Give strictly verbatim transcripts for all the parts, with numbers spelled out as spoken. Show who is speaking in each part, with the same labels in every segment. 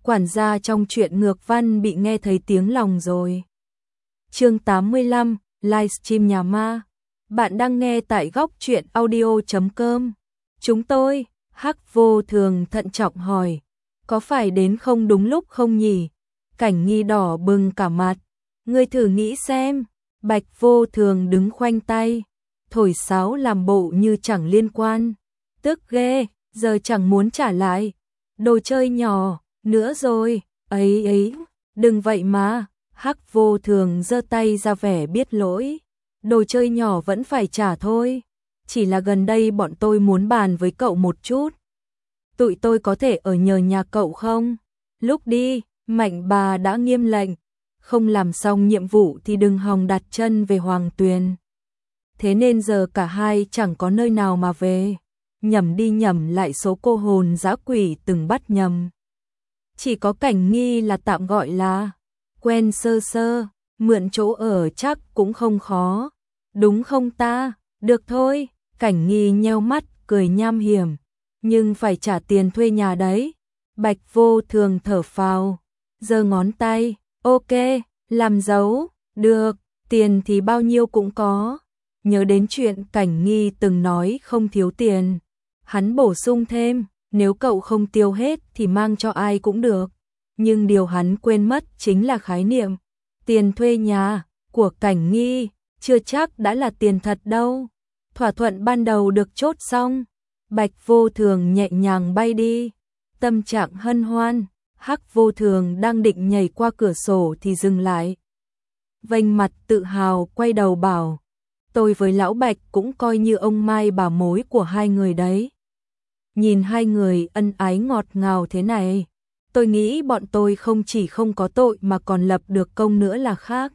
Speaker 1: quản gia trong truyện ngược văn bị nghe thấy tiếng lòng rồi. Chương tám mươi lăm, livestream nhà ma. Bạn đang nghe tại góc truyện audio chấm com. Chúng tôi, Hắc Vô Thường thận trọng hỏi, có phải đến không đúng lúc không nhỉ? Cảnh Nghi đỏ bừng cả mặt. Ngươi thử nghĩ xem. Bạch Vô Thường đứng khoanh tay, thổi sáo làm bộ như chẳng liên quan. Tức ghê, giờ chẳng muốn trả lại. Đồ chơi nhỏ, nữa rồi, ấy ấy, đừng vậy mà. Hắc Vô Thường giơ tay ra vẻ biết lỗi. Đồ chơi nhỏ vẫn phải trả thôi. Chỉ là gần đây bọn tôi muốn bàn với cậu một chút. Tụi tôi có thể ở nhờ nhà cậu không? Lúc đi, Mạnh bà đã nghiêm lệnh. Không làm xong nhiệm vụ thì đừng hòng đặt chân về Hoàng Tuyền. Thế nên giờ cả hai chẳng có nơi nào mà về. Nhẩm đi nhẩm lại số cô hồn dã quỷ từng bắt nhầm. Chỉ có Cảnh Nghi là tạm gọi là quen sơ sơ, mượn chỗ ở chắc cũng không khó. Đúng không ta? Được thôi. Cảnh Nghi nheo mắt cười nham hiểm. Nhưng phải trả tiền thuê nhà đấy. Bạch Vô Thường thở phào, giơ ngón tay. Ok, làm dấu. Được, tiền thì bao nhiêu cũng có. Nhớ đến chuyện Cảnh Nghi từng nói không thiếu tiền. Hắn bổ sung thêm, nếu cậu không tiêu hết thì mang cho ai cũng được. Nhưng điều hắn quên mất chính là khái niệm. Tiền thuê nhà của Cảnh Nghi chưa chắc đã là tiền thật đâu. Thỏa thuận ban đầu được chốt xong. Bạch Vô Thường nhẹ nhàng bay đi. Tâm trạng hân hoan. Hắc Vô Thường đang định nhảy qua cửa sổ thì dừng lại. Vênh mặt tự hào quay đầu bảo, tôi với Lão Bạch cũng coi như ông mai bà mối của hai người đấy. Nhìn hai người ân ái ngọt ngào thế này, tôi nghĩ bọn tôi không chỉ không có tội mà còn lập được công nữa là khác.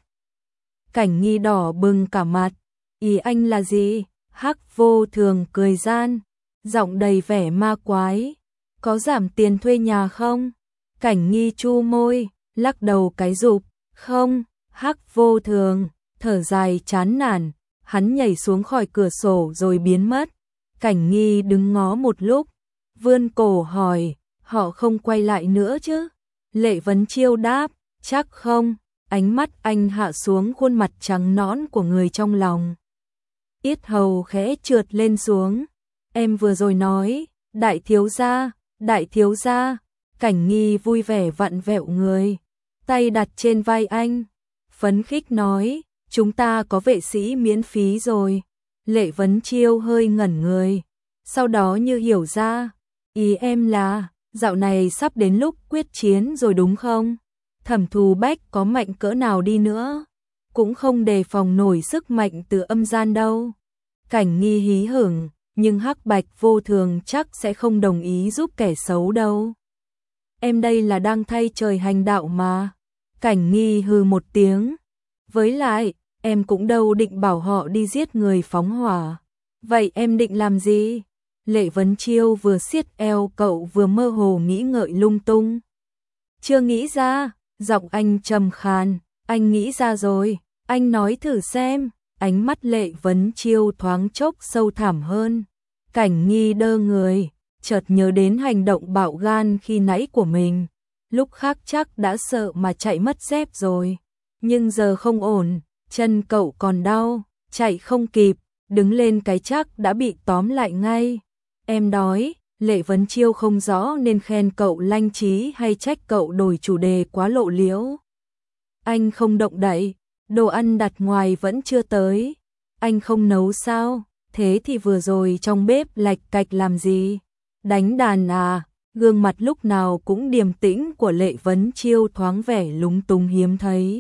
Speaker 1: Cảnh Nghi đỏ bừng cả mặt. Ý anh là gì? Hắc Vô Thường cười gian, giọng đầy vẻ ma quái. Có giảm tiền thuê nhà không? Cảnh Nghi chu môi, lắc đầu cái rụp. Không. Hắc Vô Thường thở dài chán nản, hắn nhảy xuống khỏi cửa sổ rồi biến mất. Cảnh Nghi đứng ngó một lúc, vươn cổ hỏi, họ không quay lại nữa chứ? Lệ Vấn Chiêu đáp, chắc không. Ánh mắt anh hạ xuống khuôn mặt trắng nõn của người trong lòng. Yết hầu khẽ trượt lên xuống. Em vừa rồi nói, đại thiếu gia, đại thiếu gia. Cảnh Nghi vui vẻ vặn vẹo người, tay đặt trên vai anh, phấn khích nói, chúng ta có vệ sĩ miễn phí rồi. Lệ Vấn Chiêu hơi ngẩn người, sau đó như hiểu ra, ý em là, dạo này sắp đến lúc quyết chiến rồi đúng không? Thẩm Thù Bách có mạnh cỡ nào đi nữa, cũng không đề phòng nổi sức mạnh từ âm gian đâu. Cảnh Nghi hí hửng, nhưng Hắc Bạch Vô Thường chắc sẽ không đồng ý giúp kẻ xấu đâu. Em đây là đang thay trời hành đạo mà. Cảnh Nghi hừ một tiếng. Với lại, em cũng đâu định bảo họ đi giết người phóng hỏa. Vậy em định làm gì? Lệ Vấn Chiêu vừa siết eo cậu vừa mơ hồ nghĩ ngợi lung tung. Chưa nghĩ ra, giọng anh trầm khàn. Anh nghĩ ra rồi, anh nói thử xem. Ánh mắt Lệ Vấn Chiêu thoáng chốc sâu thẳm hơn. Cảnh Nghi đơ người, chợt nhớ đến hành động bạo gan khi nãy của mình. Lúc khác chắc đã sợ mà chạy mất dép rồi. Nhưng giờ không ổn, chân cậu còn đau, chạy không kịp, đứng lên cái chắc đã bị tóm lại ngay. Em đói. Lệ Vấn Chiêu không rõ nên khen cậu lanh trí hay trách cậu đổi chủ đề quá lộ liễu. Anh không động đậy, đồ ăn đặt ngoài vẫn chưa tới. Anh không nấu sao? Thế thì vừa rồi trong bếp lạch cạch làm gì? Đánh đàn à? Gương mặt lúc nào cũng điềm tĩnh của Lệ Vấn Chiêu thoáng vẻ lúng túng hiếm thấy.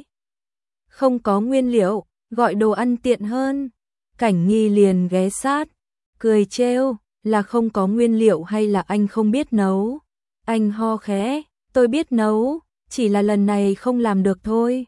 Speaker 1: Không có nguyên liệu, gọi đồ ăn tiện hơn. Cảnh Nghi liền ghé sát, cười trêu, là không có nguyên liệu hay là anh không biết nấu? Anh ho khẽ, tôi biết nấu, chỉ là lần này không làm được thôi.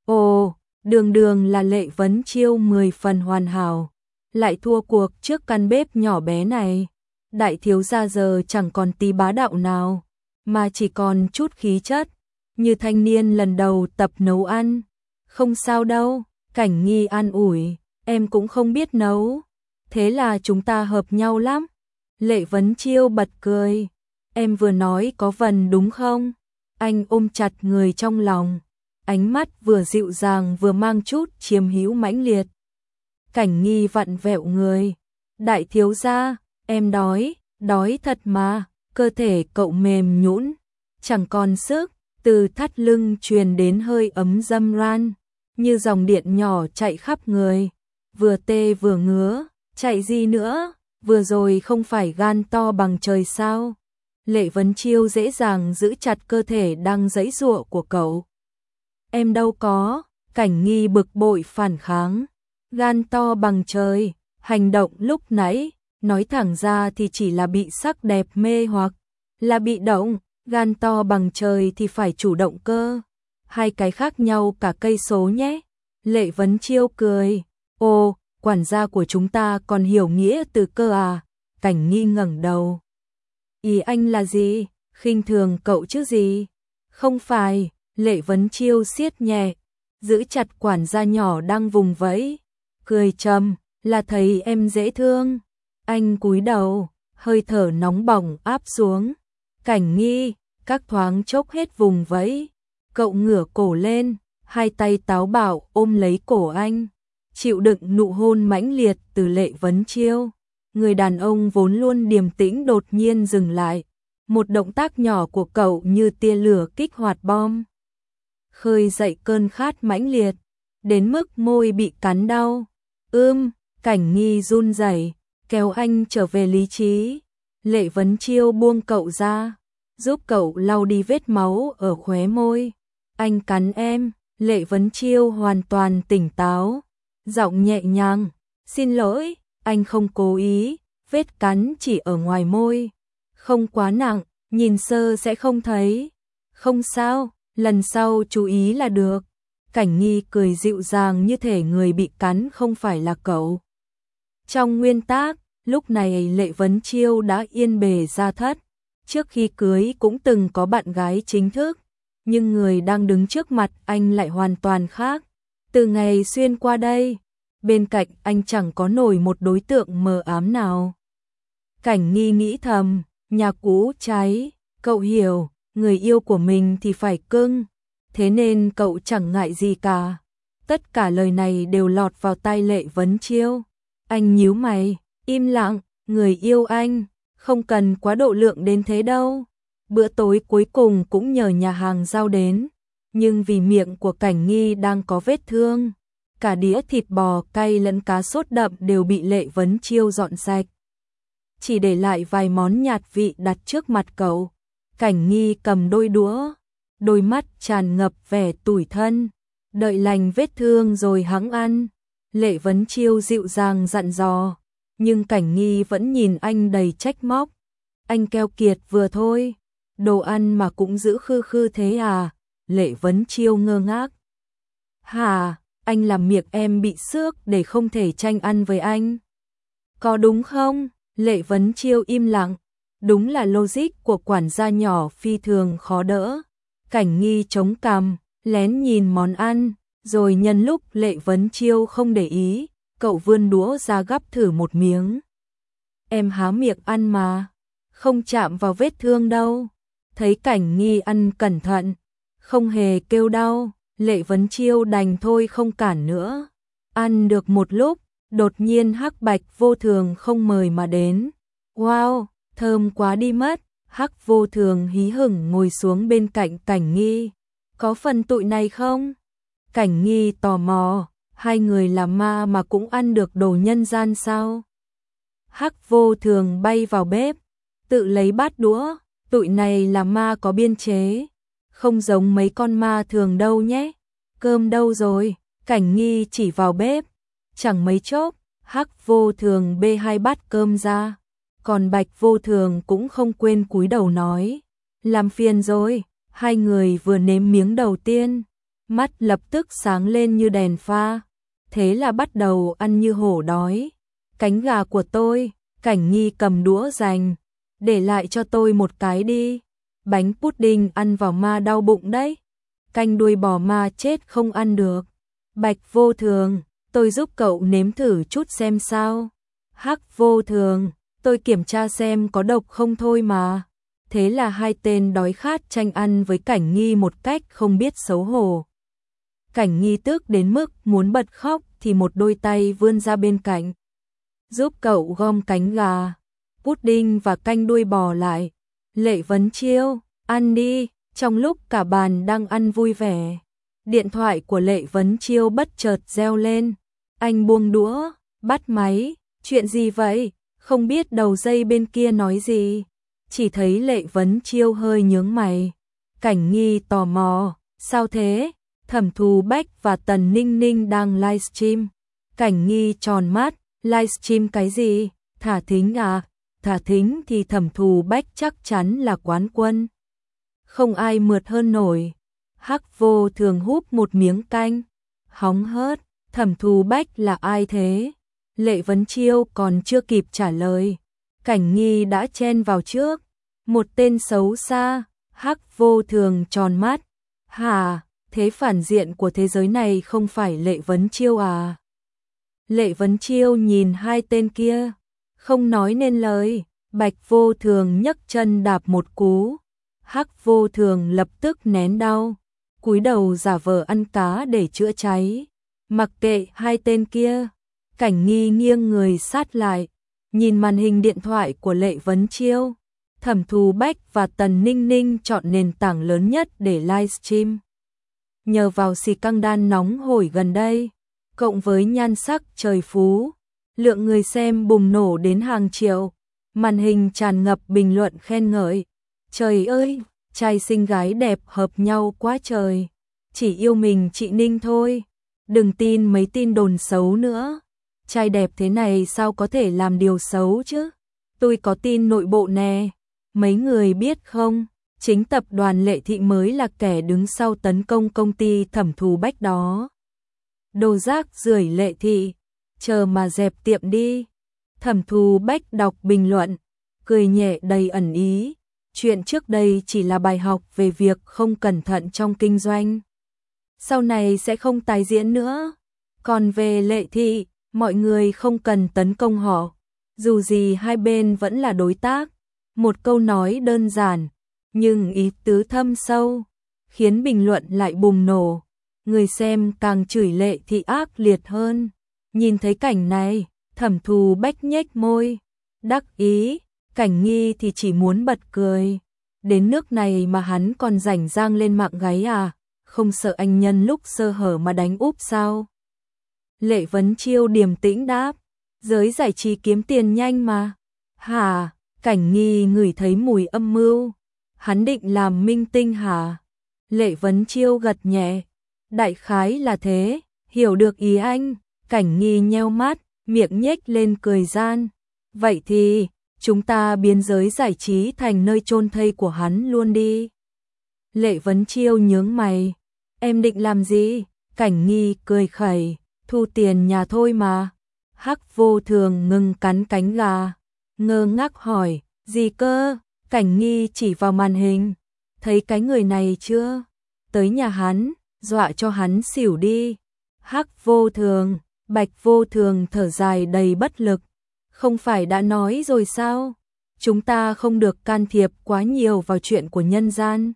Speaker 1: Ồ, đường đường là Lệ Vấn Chiêu mười phần hoàn hảo, lại thua cuộc trước căn bếp nhỏ bé này. Đại thiếu gia giờ chẳng còn tí bá đạo nào, mà chỉ còn chút khí chất, như thanh niên lần đầu tập nấu ăn. Không sao đâu, Cảnh Nghi an ủi, em cũng không biết nấu, thế là chúng ta hợp nhau lắm. Lệ Vấn Chiêu bật cười, em vừa nói có vần đúng không? Anh ôm chặt người trong lòng, ánh mắt vừa dịu dàng vừa mang chút chiếm hữu mãnh liệt. Cảnh Nghi vặn vẹo người. Đại thiếu gia, em đói, đói thật mà. Cơ thể cậu mềm nhũn, chẳng còn sức, từ thắt lưng truyền đến hơi ấm dâm ran, như dòng điện nhỏ chạy khắp người, vừa tê vừa ngứa, chạy gì nữa, vừa rồi không phải gan to bằng trời sao? Lệ Vấn Chiêu dễ dàng giữ chặt cơ thể đang giãy giụa của cậu. Em đâu có, Cảnh Nghi bực bội phản kháng, gan to bằng trời, hành động lúc nãy, nói thẳng ra thì chỉ là bị sắc đẹp mê hoặc, là bị động, gan to bằng trời thì phải chủ động cơ. Hai cái khác nhau cả cây số nhé. Lệ Vấn Chiêu cười, ồ, quản gia của chúng ta còn hiểu nghĩa từ cơ à? Cảnh Nghi ngẩng đầu. Ý anh là gì? Khinh thường cậu chứ gì? Không phải, Lệ Vấn Chiêu siết nhẹ, giữ chặt quản gia nhỏ đang vùng vẫy, cười trầm, là thấy em dễ thương. Anh cúi đầu, hơi thở nóng bỏng áp xuống. Cảnh Nghi, các thoáng chốc hết vùng vẫy. Cậu ngửa cổ lên, hai tay táo bạo ôm lấy cổ anh, chịu đựng nụ hôn mãnh liệt từ Lệ Vấn Chiêu. Người đàn ông vốn luôn điềm tĩnh đột nhiên dừng lại. Một động tác nhỏ của cậu như tia lửa kích hoạt bom, khơi dậy cơn khát mãnh liệt, đến mức môi bị cắn đau. Ưm, Cảnh Nghi run rẩy, kéo anh trở về lý trí. Lệ Vấn Chiêu buông cậu ra, giúp cậu lau đi vết máu ở khóe môi. Anh cắn em. Lệ Vấn Chiêu hoàn toàn tỉnh táo, giọng nhẹ nhàng, xin lỗi, anh không cố ý, vết cắn chỉ ở ngoài môi, không quá nặng, nhìn sơ sẽ không thấy. Không sao, lần sau chú ý là được. Cảnh Nghi cười dịu dàng như thể người bị cắn không phải là cậu. Trong nguyên tắc, lúc này Lệ Vấn Chiêu đã yên bề gia thất, trước khi cưới cũng từng có bạn gái chính thức, nhưng người đang đứng trước mặt anh lại hoàn toàn khác. Từ ngày xuyên qua đây, bên cạnh anh chẳng có nổi một đối tượng mờ ám nào. Cảnh Nghi nghĩ thầm, nhà cũ cháy, cậu hiểu, người yêu của mình thì phải cưng, thế nên cậu chẳng ngại gì cả. Tất cả lời này đều lọt vào tai Lệ Vấn Chiêu. Anh nhíu mày, im lặng, người yêu anh, không cần quá độ lượng đến thế đâu. Bữa tối cuối cùng cũng nhờ nhà hàng giao đến, nhưng vì miệng của Cảnh Nghi đang có vết thương, cả đĩa thịt bò cay lẫn cá sốt đậm đều bị Lệ Vấn Chiêu dọn sạch, chỉ để lại vài món nhạt vị đặt trước mặt cậu. Cảnh Nghi cầm đôi đũa, đôi mắt tràn ngập vẻ tủi thân, đợi lành vết thương rồi hẵng ăn. Lệ Vấn Chiêu dịu dàng dặn dò, nhưng Cảnh Nghi vẫn nhìn anh đầy trách móc. Anh keo kiệt vừa thôi, đồ ăn mà cũng giữ khư khư thế à? Lệ Vấn Chiêu ngơ ngác. Hả, anh làm miệng em bị xước để không thể tranh ăn với anh. Có đúng không? Lệ Vấn Chiêu im lặng, đúng là logic của quản gia nhỏ phi thường khó đỡ. Cảnh Nghi chống cằm, lén nhìn món ăn, rồi nhân lúc Lệ Vấn Chiêu không để ý, cậu vươn đũa ra gắp thử một miếng. Em há miệng ăn mà, không chạm vào vết thương đâu. Thấy Cảnh Nghi ăn cẩn thận, không hề kêu đau, Lệ Vấn Chiêu đành thôi không cản nữa. Ăn được một lúc, đột nhiên Hắc Bạch Vô Thường không mời mà đến. Wow, thơm quá đi mất. Hắc Vô Thường hí hửng ngồi xuống bên cạnh Cảnh Nghi. Có phần tụi này không? Cảnh Nghi tò mò, hai người là ma mà cũng ăn được đồ nhân gian sao? Hắc Vô Thường bay vào bếp, tự lấy bát đũa, tụi này là ma có biên chế, không giống mấy con ma thường đâu nhé. Cơm đâu rồi? Cảnh Nghi chỉ vào bếp, chẳng mấy chốc, Hắc Vô Thường bê hai bát cơm ra, còn Bạch Vô Thường cũng không quên cúi đầu nói, làm phiền rồi. Hai người vừa nếm miếng đầu tiên, mắt lập tức sáng lên như đèn pha, thế là bắt đầu ăn như hổ đói. Cánh gà của tôi, Cảnh Nghi cầm đũa dành, để lại cho tôi một cái đi. Bánh pudding ăn vào ma đau bụng đấy. Canh đuôi bò ma chết không ăn được. Bạch Vô Thường, tôi giúp cậu nếm thử chút xem sao. Hắc Vô Thường, tôi kiểm tra xem có độc không thôi mà. Thế là hai tên đói khát tranh ăn với Cảnh Nghi một cách không biết xấu hổ. Cảnh Nghi tức đến mức muốn bật khóc thì một đôi tay vươn ra bên cạnh, giúp cậu gom cánh gà, pudding và canh đuôi bò lại. Lệ Vấn Chiêu, ăn đi. Trong lúc cả bàn đang ăn vui vẻ, điện thoại của Lệ Vấn Chiêu bất chợt reo lên. Anh buông đũa, bắt máy. Chuyện gì vậy? Không biết đầu dây bên kia nói gì. Chỉ thấy Lệ Vấn Chiêu hơi nhướng mày. Cảnh Nghi tò mò, sao thế? Thẩm Thù Bách và Tần Ninh Ninh đang livestream. Cảnh Nghi tròn mắt, livestream cái gì? Thả thính à? Thả thính thì Thẩm Thù Bách chắc chắn là quán quân. Không ai mượt hơn nổi. Hắc Vô Thường húp một miếng canh, hóng hớt. Thẩm Thù Bách là ai thế? Lệ Vấn Chiêu còn chưa kịp trả lời, Cảnh Nghi đã chen vào trước. Một tên xấu xa. Hắc Vô Thường tròn mắt. Hả? Thế phản diện của thế giới này không phải Lệ Vấn Chiêu à? Lệ Vấn Chiêu nhìn hai tên kia, không nói nên lời. Bạch Vô Thường nhấc chân đạp một cú. Hắc Vô Thường lập tức nén đau, cúi đầu giả vờ ăn cá để chữa cháy. Mặc kệ hai tên kia, Cảnh Nghi nghiêng người sát lại, nhìn màn hình điện thoại của Lệ Vấn Chiêu. Thẩm Thù Bách và Tần Ninh Ninh chọn nền tảng lớn nhất để livestream. Nhờ vào xì căng đan nóng hổi gần đây, cộng với nhan sắc trời phú, lượng người xem bùng nổ đến hàng triệu. Màn hình tràn ngập bình luận khen ngợi. Trời ơi, trai xinh gái đẹp hợp nhau quá trời. Chỉ yêu mình chị Ninh thôi. Đừng tin mấy tin đồn xấu nữa. Trai đẹp thế này sao có thể làm điều xấu chứ? Tôi có tin nội bộ nè. Mấy người biết không? Chính tập đoàn Lệ Thị mới là kẻ đứng sau tấn công công ty Thẩm Thù Bách đó. Đồ rác rưởi Lệ Thị. Chờ mà dẹp tiệm đi. Thẩm Thù Bách đọc bình luận, cười nhẹ đầy ẩn ý. Chuyện trước đây chỉ là bài học về việc không cẩn thận trong kinh doanh. Sau này sẽ không tái diễn nữa. Còn về Lệ Thị, mọi người không cần tấn công họ. Dù gì hai bên vẫn là đối tác. Một câu nói đơn giản, nhưng ý tứ thâm sâu, khiến bình luận lại bùng nổ. Người xem càng chửi Lệ Thị ác liệt hơn. Nhìn thấy cảnh này, Thẩm Thù Bách nhếch môi, đắc ý. Cảnh Nghi thì chỉ muốn bật cười. Đến nước này mà hắn còn rảnh rang lên mạng gáy à? Không sợ anh nhân lúc sơ hở mà đánh úp sao? Lệ Vấn Chiêu điềm tĩnh đáp, giới giải trí kiếm tiền nhanh mà. Hả? Cảnh Nghi ngửi thấy mùi âm mưu. Hắn định làm minh tinh hả? Lệ Vấn Chiêu gật nhẹ, đại khái là thế, hiểu được ý anh. Cảnh Nghi nheo mắt, miệng nhếch lên cười gian. Vậy thì chúng ta biến giới giải trí thành nơi chôn thây của hắn luôn đi. Lệ Vấn Chiêu nhướng mày. Em định làm gì? Cảnh Nghi cười khẩy. Thu tiền nhà thôi mà. Hắc Vô Thường ngừng cắn cánh gà, ngơ ngác hỏi. Gì cơ? Cảnh Nghi chỉ vào màn hình. Thấy cái người này chưa? Tới nhà hắn, dọa cho hắn xỉu đi. Hắc Vô Thường. Bạch Vô Thường thở dài đầy bất lực. Không phải đã nói rồi sao? Chúng ta không được can thiệp quá nhiều vào chuyện của nhân gian.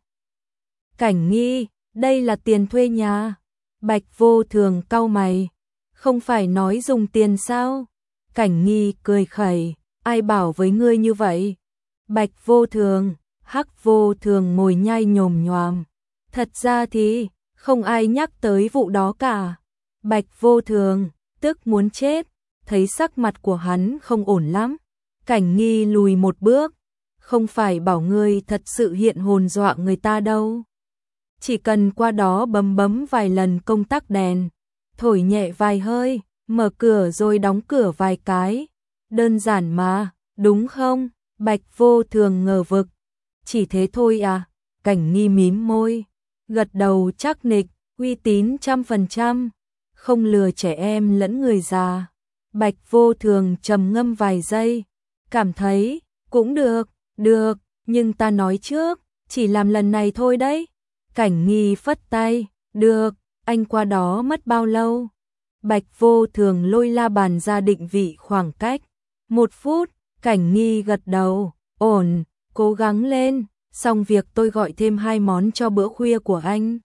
Speaker 1: Cảnh Nghi, đây là tiền thuê nhà. Bạch Vô Thường cau mày. Không phải nói dùng tiền sao? Cảnh Nghi cười khẩy. Ai bảo với ngươi như vậy? Bạch Vô Thường. Hắc Vô Thường mồi nhai nhồm nhoàm. Thật ra thì không ai nhắc tới vụ đó cả. Bạch Vô Thường tức muốn chết. Thấy sắc mặt của hắn không ổn lắm, Cảnh Nghi lùi một bước. Không phải bảo ngươi thật sự hiện hồn dọa người ta đâu. Chỉ cần qua đó bấm bấm vài lần công tắc đèn, thổi nhẹ vài hơi, mở cửa rồi đóng cửa vài cái. Đơn giản mà, đúng không? Bạch Vô Thường ngờ vực. Chỉ thế thôi à? Cảnh Nghi mím môi, gật đầu chắc nịch, uy tín trăm phần trăm, không lừa trẻ em lẫn người già. Bạch Vô Thường trầm ngâm vài giây, cảm thấy, cũng được, được, nhưng ta nói trước, chỉ làm lần này thôi đấy. Cảnh Nghi phất tay, được, anh qua đó mất bao lâu? Bạch Vô Thường lôi la bàn ra định vị khoảng cách. Một phút, Cảnh Nghi gật đầu, ổn, cố gắng lên, xong việc tôi gọi thêm hai món cho bữa khuya của anh.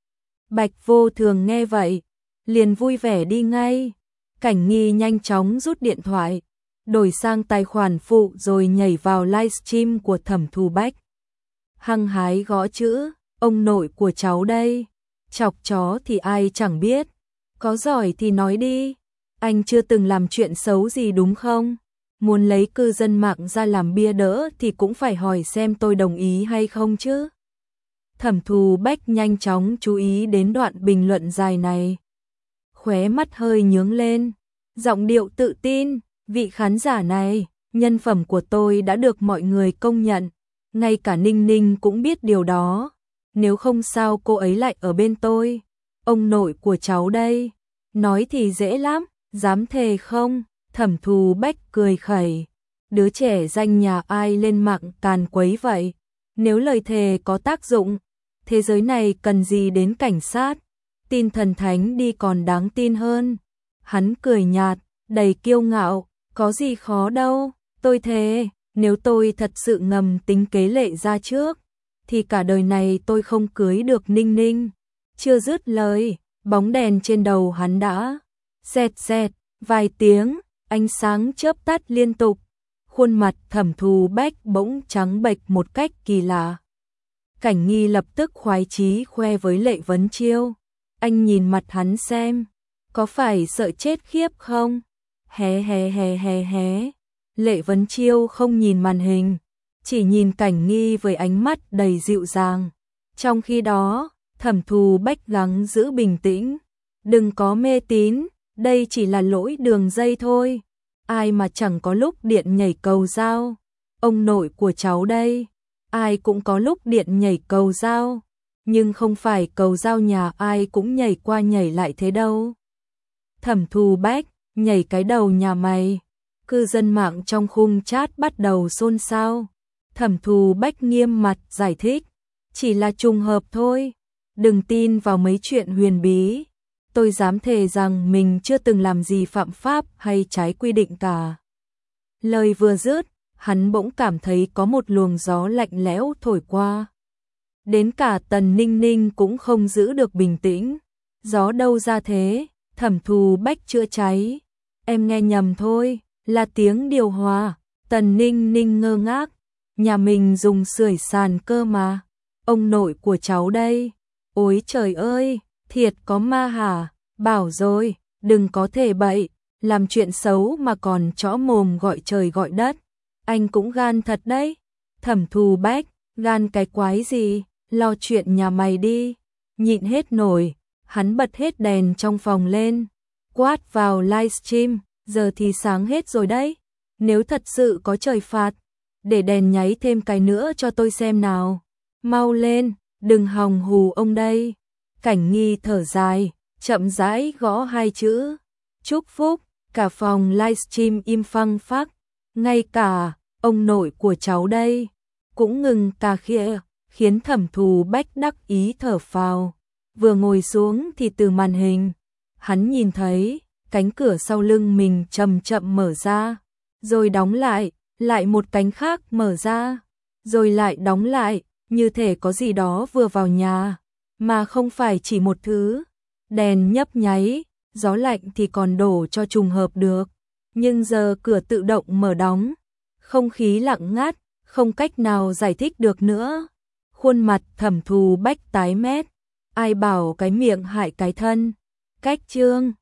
Speaker 1: Bạch Vô Thường nghe vậy, liền vui vẻ đi ngay. Cảnh Nghi nhanh chóng rút điện thoại, đổi sang tài khoản phụ rồi nhảy vào livestream của Thẩm Thu Bách. Hăng hái gõ chữ, ông nội của cháu đây, chọc chó thì ai chẳng biết, có giỏi thì nói đi, anh chưa từng làm chuyện xấu gì đúng không? Muốn lấy cư dân mạng ra làm bia đỡ thì cũng phải hỏi xem tôi đồng ý hay không chứ. Thẩm Thu Bách nhanh chóng chú ý đến đoạn bình luận dài này. Khóe mắt hơi nhướng lên, giọng điệu tự tin, vị khán giả này, nhân phẩm của tôi đã được mọi người công nhận, ngay cả Ninh Ninh cũng biết điều đó, nếu không sao cô ấy lại ở bên tôi. Ông nội của cháu đây, nói thì dễ lắm, dám thề không? Thẩm Thu Bách cười khẩy, đứa trẻ danh nhà ai lên mạng càn quấy vậy, nếu lời thề có tác dụng, thế giới này cần gì đến cảnh sát, tin thần thánh đi còn đáng tin hơn. Hắn cười nhạt, đầy kiêu ngạo, có gì khó đâu, tôi thề, nếu tôi thật sự ngầm tính kế Lệ Gia trước, thì cả đời này tôi không cưới được Ninh Ninh. Chưa dứt lời, bóng đèn trên đầu hắn đã xẹt xẹt vài tiếng, ánh sáng chớp tắt liên tục, khuôn mặt Thẩm Thu Bách bỗng trắng bệch một cách kỳ lạ. Cảnh Nghi lập tức khoái chí khoe với Lệ Vấn Chiêu, anh nhìn mặt hắn xem, có phải sợ chết khiếp không? Hé hé hé hé hé. Lệ Vấn Chiêu không nhìn màn hình, chỉ nhìn Cảnh Nghi với ánh mắt đầy dịu dàng. Trong khi đó, Thẩm Thu Bách gắng giữ bình tĩnh, đừng có mê tín, đây chỉ là lỗi đường dây thôi. Ai mà chẳng có lúc điện nhảy cầu dao, ông nội của cháu đây, ai cũng có lúc điện nhảy cầu dao, nhưng không phải cầu dao nhà ai cũng nhảy qua nhảy lại thế đâu. Thẩm Thu Bách, nhảy cái đầu nhà mày. Cư dân mạng trong khung chat bắt đầu xôn xao. Thẩm Thu Bách nghiêm mặt giải thích, chỉ là trùng hợp thôi, đừng tin vào mấy chuyện huyền bí. Tôi dám thề rằng mình chưa từng làm gì phạm pháp hay trái quy định cả. Lời vừa dứt, hắn bỗng cảm thấy có một luồng gió lạnh lẽo thổi qua. Đến cả Tần Ninh Ninh cũng không giữ được bình tĩnh. Gió đâu ra thế? Thẩm Thu Bách chữa cháy. Em nghe nhầm thôi, là tiếng điều hòa. Tần Ninh Ninh ngơ ngác. Nhà mình dùng sưởi sàn cơ mà. Ông nội của cháu đây. Ôi trời ơi, thiệt có ma hả? Bảo rồi, đừng có thể bậy, làm chuyện xấu mà còn chõ mồm gọi trời gọi đất. Anh cũng gan thật đấy. Thẩm Thu Bách, gan cái quái gì, lo chuyện nhà mày đi. Nhịn hết nổi, hắn bật hết đèn trong phòng lên, quát vào livestream, giờ thì sáng hết rồi đấy. Nếu thật sự có trời phạt, để đèn nháy thêm cái nữa cho tôi xem nào. Mau lên, đừng hòng hù ông đây. Cảnh Nghi thở dài, chậm rãi gõ hai chữ chúc phúc. Cả phòng livestream im phăng phắc, ngay cả ông nội của cháu đây cũng ngừng cà khịa, khiến Thẩm Thu Bách đắc ý thở phào. Vừa ngồi xuống thì từ màn hình, hắn nhìn thấy cánh cửa sau lưng mình chậm chậm mở ra, rồi đóng lại, lại một cánh khác mở ra, rồi lại đóng lại, như thể có gì đó vừa vào nhà, mà không phải chỉ một thứ. Đèn nhấp nháy, gió lạnh thì còn đổ cho trùng hợp được, nhưng giờ cửa tự động mở đóng, không khí lặng ngắt, không cách nào giải thích được nữa. Khuôn mặt Thẩm Thu Bách tái mét, ai bảo cái miệng hại cái thân. Cách chương